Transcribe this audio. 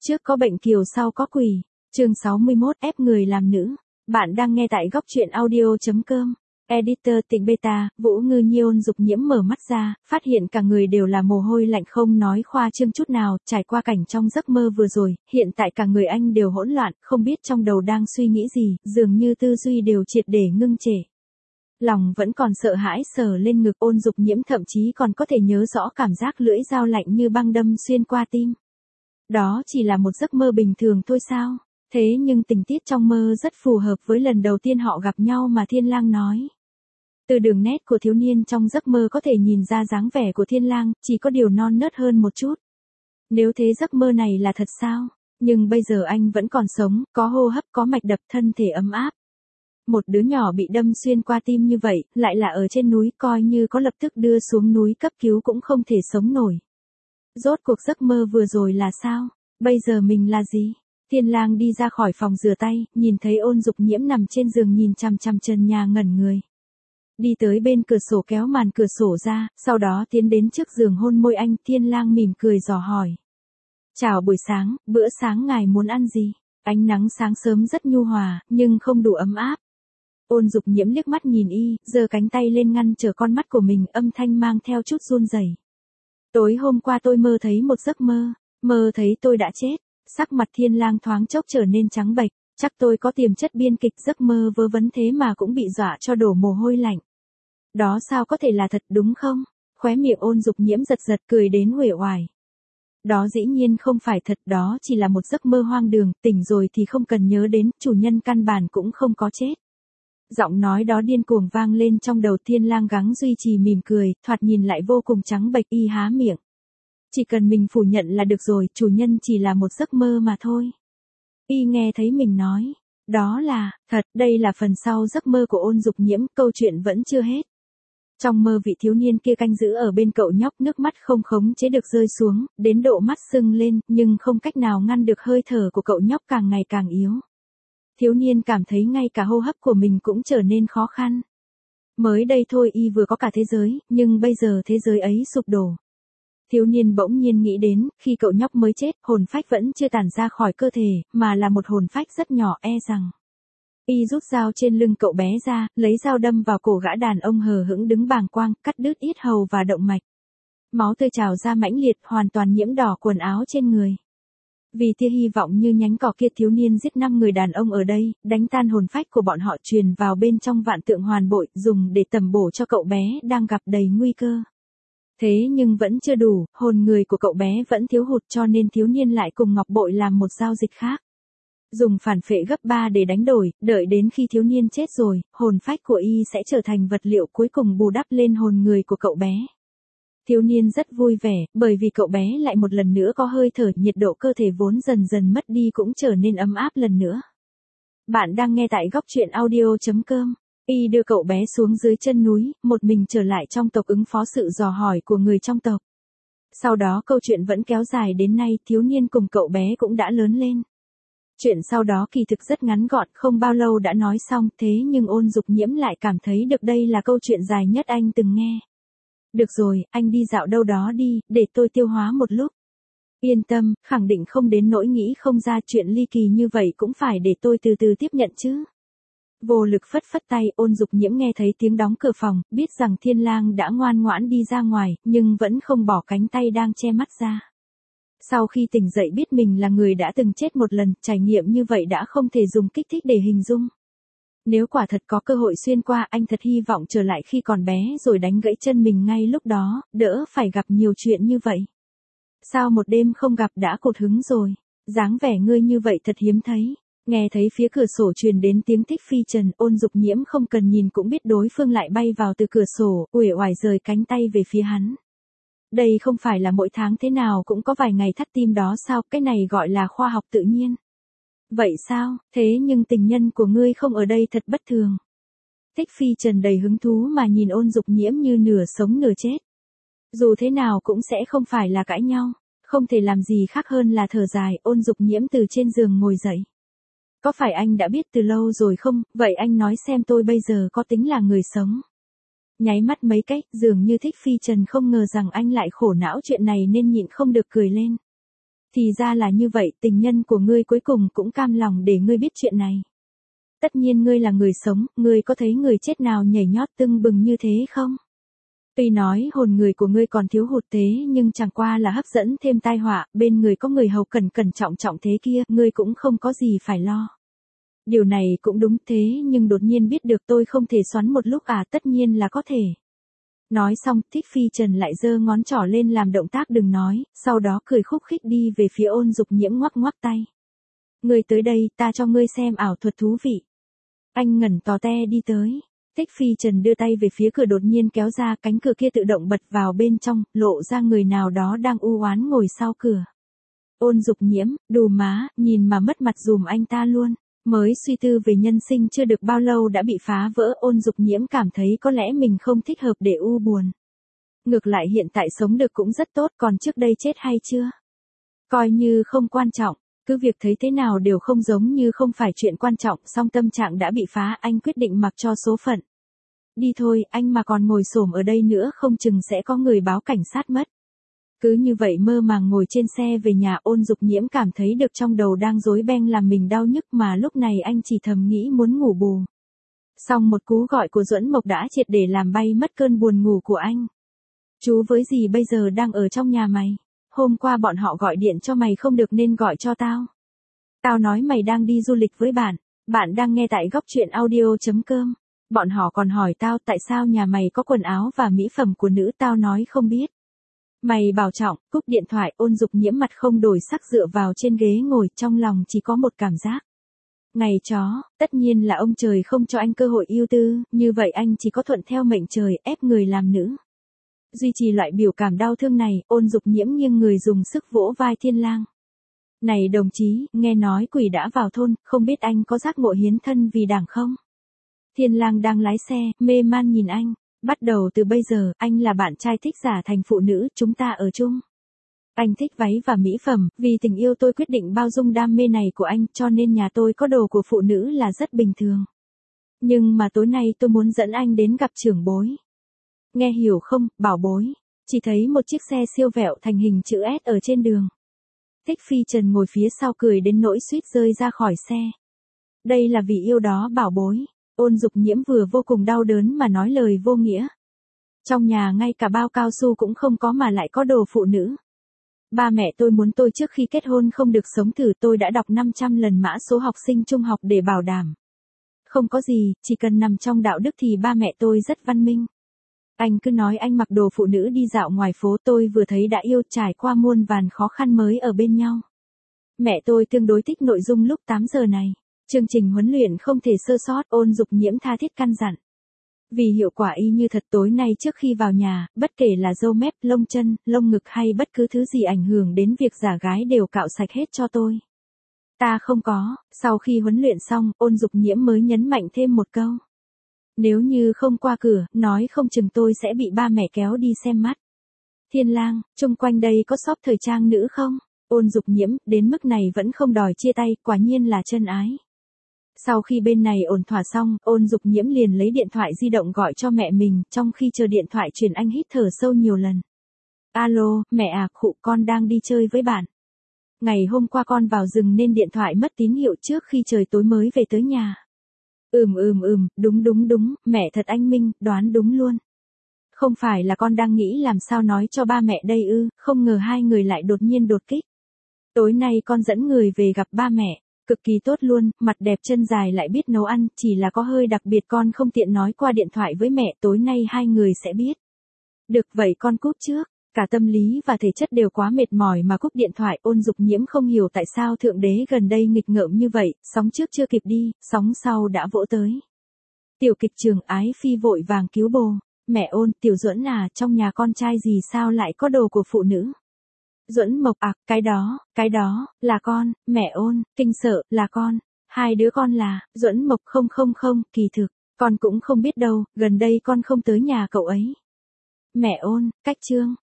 Trước có bệnh kiều sau có quỷ. Chương 61 ép người làm nữ. Bạn đang nghe tại góc truyện audio.com. Editor Tịnh Beta, Vũ Ngư Nhi Ôn Dục Nhiễm mở mắt ra, phát hiện cả người đều là mồ hôi lạnh không nói khoa trương chút nào, trải qua cảnh trong giấc mơ vừa rồi, hiện tại cả người anh đều hỗn loạn, không biết trong đầu đang suy nghĩ gì, dường như tư duy đều triệt để ngưng trệ. Lòng vẫn còn sợ hãi sờ lên ngực. Ôn Dục Nhiễm thậm chí còn có thể nhớ rõ cảm giác lưỡi dao lạnh như băng đâm xuyên qua tim. Đó chỉ là một giấc mơ bình thường thôi sao? Thế nhưng tình tiết trong mơ rất phù hợp với lần đầu tiên họ gặp nhau mà Thiên Lang nói. Từ đường nét của thiếu niên trong giấc mơ có thể nhìn ra dáng vẻ của Thiên Lang, chỉ có điều non nớt hơn một chút. Nếu thế giấc mơ này là thật sao? Nhưng bây giờ anh vẫn còn sống, có hô hấp, có mạch đập, thân thể ấm áp. Một đứa nhỏ bị đâm xuyên qua tim như vậy, lại là ở trên núi, coi như có lập tức đưa xuống núi cấp cứu cũng không thể sống nổi. Rốt cuộc giấc mơ vừa rồi là sao? Bây giờ mình là gì? Thiên Lang đi ra khỏi phòng rửa tay, nhìn thấy Ôn Dục Nhiễm nằm trên giường nhìn chằm chằm trần nhà ngẩn người. Đi tới bên cửa sổ kéo màn cửa sổ ra, sau đó tiến đến trước giường hôn môi anh. Thiên Lang mỉm cười dò hỏi. Chào buổi sáng, bữa sáng ngài muốn ăn gì? Ánh nắng sáng sớm rất nhu hòa, nhưng không đủ ấm áp. Ôn Dục Nhiễm liếc mắt nhìn y, giơ cánh tay lên ngăn trở con mắt của mình, âm thanh mang theo chút run rẩy. Tối hôm qua tôi mơ thấy một giấc mơ thấy tôi đã chết. Sắc mặt Thiên Lang thoáng chốc trở nên trắng bệch, chắc tôi có tiềm chất biên kịch, giấc mơ vớ vẩn thế mà cũng bị dọa cho đổ mồ hôi lạnh. Đó sao có thể là thật đúng không? Khóe miệng Ôn Dục Nhiễm giật giật cười đến uể oải. Đó dĩ nhiên không phải thật, đó chỉ là một giấc mơ hoang đường, tỉnh rồi thì không cần nhớ đến, chủ nhân căn bản cũng không có chết. Giọng nói đó điên cuồng vang lên trong đầu. Thiên Lang gắng duy trì mỉm cười, thoạt nhìn lại vô cùng trắng bệch. Y há miệng. Chỉ cần mình phủ nhận là được rồi, chủ nhân chỉ là một giấc mơ mà thôi. Y nghe thấy mình nói, đó là thật. Đây là phần sau giấc mơ của Ôn Dục Nhiễm, câu chuyện vẫn chưa hết. Trong mơ vị thiếu niên kia canh giữ ở bên cậu nhóc, nước mắt không khống chế được rơi xuống, đến độ mắt sưng lên, nhưng không cách nào ngăn được hơi thở của cậu nhóc càng ngày càng yếu. Thiếu niên cảm thấy ngay cả hô hấp của mình cũng trở nên khó khăn. Mới đây thôi y vừa có cả thế giới, nhưng bây giờ thế giới ấy sụp đổ. Thiếu niên bỗng nhiên nghĩ đến, khi cậu nhóc mới chết, hồn phách vẫn chưa tản ra khỏi cơ thể, mà là một hồn phách rất nhỏ, e rằng. Y rút dao trên lưng cậu bé ra, lấy dao đâm vào cổ gã đàn ông hờ hững đứng bàng quang, cắt đứt yết hầu và động mạch. Máu tươi trào ra mãnh liệt, hoàn toàn nhiễm đỏ quần áo trên người. Vì tia hy vọng như nhánh cỏ kia, thiếu niên giết 5 người đàn ông ở đây, đánh tan hồn phách của bọn họ, truyền vào bên trong vạn tượng hoàn bội, dùng để tầm bổ cho cậu bé đang gặp đầy nguy cơ. Thế nhưng vẫn chưa đủ, hồn người của cậu bé vẫn thiếu hụt, cho nên thiếu niên lại cùng ngọc bội làm một giao dịch khác. Dùng phản phệ gấp 3 để đánh đổi, đợi đến khi thiếu niên chết rồi, hồn phách của y sẽ trở thành vật liệu cuối cùng bù đắp lên hồn người của cậu bé. Thiếu niên rất vui vẻ, bởi vì cậu bé lại một lần nữa có hơi thở, nhiệt độ cơ thể vốn dần dần mất đi cũng trở nên ấm áp lần nữa. Bạn đang nghe tại góc truyện audio.com. Y đưa cậu bé xuống dưới chân núi, một mình trở lại trong tộc ứng phó sự dò hỏi của người trong tộc. Sau đó câu chuyện vẫn kéo dài đến nay, thiếu niên cùng cậu bé cũng đã lớn lên. Chuyện sau đó kỳ thực rất ngắn gọn, không bao lâu đã nói xong, thế nhưng Ôn Dục Nhiễm lại cảm thấy được đây là câu chuyện dài nhất anh từng nghe. Được rồi, anh đi dạo đâu đó đi, để tôi tiêu hóa một lúc. Yên tâm, khẳng định không đến nỗi nghĩ không ra, chuyện ly kỳ như vậy cũng phải để tôi từ từ tiếp nhận chứ. Vô lực phất phất tay. Ôn Dục Nhiễm nghe thấy tiếng đóng cửa phòng, biết rằng Thiên Lang đã ngoan ngoãn đi ra ngoài, nhưng vẫn không bỏ cánh tay đang che mắt ra. Sau khi tỉnh dậy biết mình là người đã từng chết một lần, trải nghiệm như vậy đã không thể dùng kích thích để hình dung. Nếu quả thật có cơ hội xuyên qua, anh thật hy vọng trở lại khi còn bé rồi đánh gãy chân mình ngay lúc đó, đỡ phải gặp nhiều chuyện như vậy. Sao một đêm không gặp đã cột hứng rồi? Dáng vẻ ngươi như vậy thật hiếm thấy. Nghe thấy phía cửa sổ truyền đến tiếng Thích Phi Trần, Ôn Dục Nhiễm không cần nhìn cũng biết đối phương lại bay vào từ cửa sổ, uể oải rời cánh tay về phía hắn. Đây không phải là mỗi tháng thế nào cũng có vài ngày thắt tim đó sao, cái này gọi là khoa học tự nhiên. Vậy sao, thế nhưng tình nhân của ngươi không ở đây thật bất thường. Thích Phi Trần đầy hứng thú mà nhìn Ôn Dục Nhiễm như nửa sống nửa chết. Dù thế nào cũng sẽ không phải là cãi nhau, không thể làm gì khác hơn là thở dài. Ôn Dục Nhiễm từ trên giường ngồi dậy. Có phải anh đã biết từ lâu rồi không, vậy anh nói xem tôi bây giờ có tính là người sống. Nháy mắt mấy cái, dường như Thích Phi Trần không ngờ rằng anh lại khổ não chuyện này nên nhịn không được cười lên. Thì ra là như vậy, tình nhân của ngươi cuối cùng cũng cam lòng để ngươi biết chuyện này. Tất nhiên ngươi là người sống, ngươi có thấy người chết nào nhảy nhót tưng bừng như thế không? Tuy nói hồn người của ngươi còn thiếu hụt thế nhưng chẳng qua là hấp dẫn thêm tai họa, bên người có người hầu cẩn cẩn trọng trọng thế kia, ngươi cũng không có gì phải lo. Điều này cũng đúng thế nhưng đột nhiên biết được tôi không thể xoắn một lúc à, tất nhiên là có thể. Nói xong, Thích Phi Trần lại giơ ngón trỏ lên làm động tác đừng nói, sau đó cười khúc khích đi về phía Ôn Dục Nhiễm ngoắc ngoắc tay. Ngươi tới đây, ta cho ngươi xem ảo thuật thú vị. Anh ngẩn tò te đi tới. Thích Phi Trần đưa tay về phía cửa đột nhiên kéo ra, cánh cửa kia tự động bật vào bên trong, lộ ra người nào đó đang u oán ngồi sau cửa. Ôn Dục Nhiễm, đù má, nhìn mà mất mặt dùm anh ta luôn. Mới suy tư về nhân sinh chưa được bao lâu đã bị phá vỡ, Ôn Dục Nhiễm cảm thấy có lẽ mình không thích hợp để u buồn. Ngược lại hiện tại sống được cũng rất tốt, còn trước đây chết hay chưa? Coi như không quan trọng, cứ việc thấy thế nào đều không giống như không phải chuyện quan trọng, song tâm trạng đã bị phá, anh quyết định mặc cho số phận. Đi thôi, anh mà còn ngồi xổm ở đây nữa không chừng sẽ có người báo cảnh sát mất. Cứ như vậy mơ màng ngồi trên xe về nhà, Ôn Dục Nhiễm cảm thấy được trong đầu đang rối beng làm mình đau nhức mà lúc này anh chỉ thầm nghĩ muốn ngủ bù. Xong một cú gọi của Duẫn Mộc đã triệt để làm bay mất cơn buồn ngủ của anh. Chú với dì bây giờ đang ở trong nhà mày. Hôm qua bọn họ gọi điện cho mày không được nên gọi cho tao. Tao nói mày đang đi du lịch với bạn. Bạn đang nghe tại góc truyện audio.com. Bọn họ còn hỏi tao tại sao nhà mày có quần áo và mỹ phẩm của nữ, tao nói không biết. Mày bảo trọng, cúp điện thoại. Ôn Dục Nhiễm mặt không đổi sắc dựa vào trên ghế ngồi, trong lòng chỉ có một cảm giác. Ngày chó, tất nhiên là ông trời không cho anh cơ hội ưu tư, như vậy anh chỉ có thuận theo mệnh trời, ép người làm nữ. Duy trì loại biểu cảm đau thương này, Ôn Dục Nhiễm nghiêng người dùng sức vỗ vai Thiên Lang. Này đồng chí, nghe nói quỷ đã vào thôn, không biết anh có giác ngộ hiến thân vì đảng không? Thiên Lang đang lái xe, mê man nhìn anh. Bắt đầu từ bây giờ, anh là bạn trai thích giả thành phụ nữ, chúng ta ở chung. Anh thích váy và mỹ phẩm, vì tình yêu tôi quyết định bao dung đam mê này của anh, cho nên nhà tôi có đồ của phụ nữ là rất bình thường. Nhưng mà tối nay tôi muốn dẫn anh đến gặp trưởng bối. Nghe hiểu không, bảo bối? Chỉ thấy một chiếc xe siêu vẹo thành hình chữ S ở trên đường. Thích Phi Trần ngồi phía sau cười đến nỗi suýt rơi ra khỏi xe. Đây là vì yêu đó bảo bối. Ôn Dục Nhiễm vừa vô cùng đau đớn mà nói lời vô nghĩa. Trong nhà ngay cả bao cao su cũng không có mà lại có đồ phụ nữ. Ba mẹ tôi muốn tôi trước khi kết hôn không được sống thử, tôi đã đọc 500 lần mã số học sinh trung học để bảo đảm. Không có gì, chỉ cần nằm trong đạo đức thì ba mẹ tôi rất văn minh. Anh cứ nói anh mặc đồ phụ nữ đi dạo ngoài phố, tôi vừa thấy đã yêu, trải qua muôn vàn khó khăn mới ở bên nhau. Mẹ tôi tương đối thích nội dung lúc 8 giờ này. Chương trình huấn luyện không thể sơ sót, Ôn Dục Nhiễm tha thiết căn dặn. Vì hiệu quả y như thật, tối nay trước khi vào nhà, bất kể là râu mép, lông chân, lông ngực hay bất cứ thứ gì ảnh hưởng đến việc giả gái đều cạo sạch hết cho tôi. Ta không có. Sau khi huấn luyện xong, Ôn Dục Nhiễm mới nhấn mạnh thêm một câu. Nếu như không qua cửa, nói không chừng tôi sẽ bị ba mẹ kéo đi xem mắt. Thiên Lang, chung quanh đây có shop thời trang nữ không? Ôn Dục Nhiễm, đến mức này vẫn không đòi chia tay, quả nhiên là chân ái. Sau khi bên này ổn thỏa xong, Ôn Dục Nhiễm liền lấy điện thoại di động gọi cho mẹ mình, trong khi chờ điện thoại truyền anh hít thở sâu nhiều lần. Alo, mẹ à, khụ, con đang đi chơi với bạn. Ngày hôm qua con vào rừng nên điện thoại mất tín hiệu trước khi trời tối mới về tới nhà. Đúng, mẹ thật anh minh, đoán đúng luôn. Không phải là con đang nghĩ làm sao nói cho ba mẹ đây ư, không ngờ hai người lại đột nhiên đột kích. Tối nay con dẫn người về gặp ba mẹ. Cực kỳ tốt luôn, mặt đẹp chân dài lại biết nấu ăn, chỉ là có hơi đặc biệt con không tiện nói qua điện thoại với mẹ, tối nay hai người sẽ biết. Được vậy con cúp trước, cả tâm lý và thể chất đều quá mệt mỏi mà cúp điện thoại. Ôn Dục Nhiễm không hiểu tại sao Thượng Đế gần đây nghịch ngợm như vậy, sóng trước chưa kịp đi, sóng sau đã vỗ tới. Tiểu kịch trường Ái Phi vội vàng cứu bồ, mẹ Ôn, Tiểu Duẫn à, trong nhà con trai gì sao lại có đồ của phụ nữ? Duẫn Mộc à, cái đó, là con, mẹ Ôn, kinh sợ, là con, hai đứa con là, Duẫn Mộc không, kỳ thực, con cũng không biết đâu, gần đây con không tới nhà cậu ấy. Mẹ Ôn, cách Trương,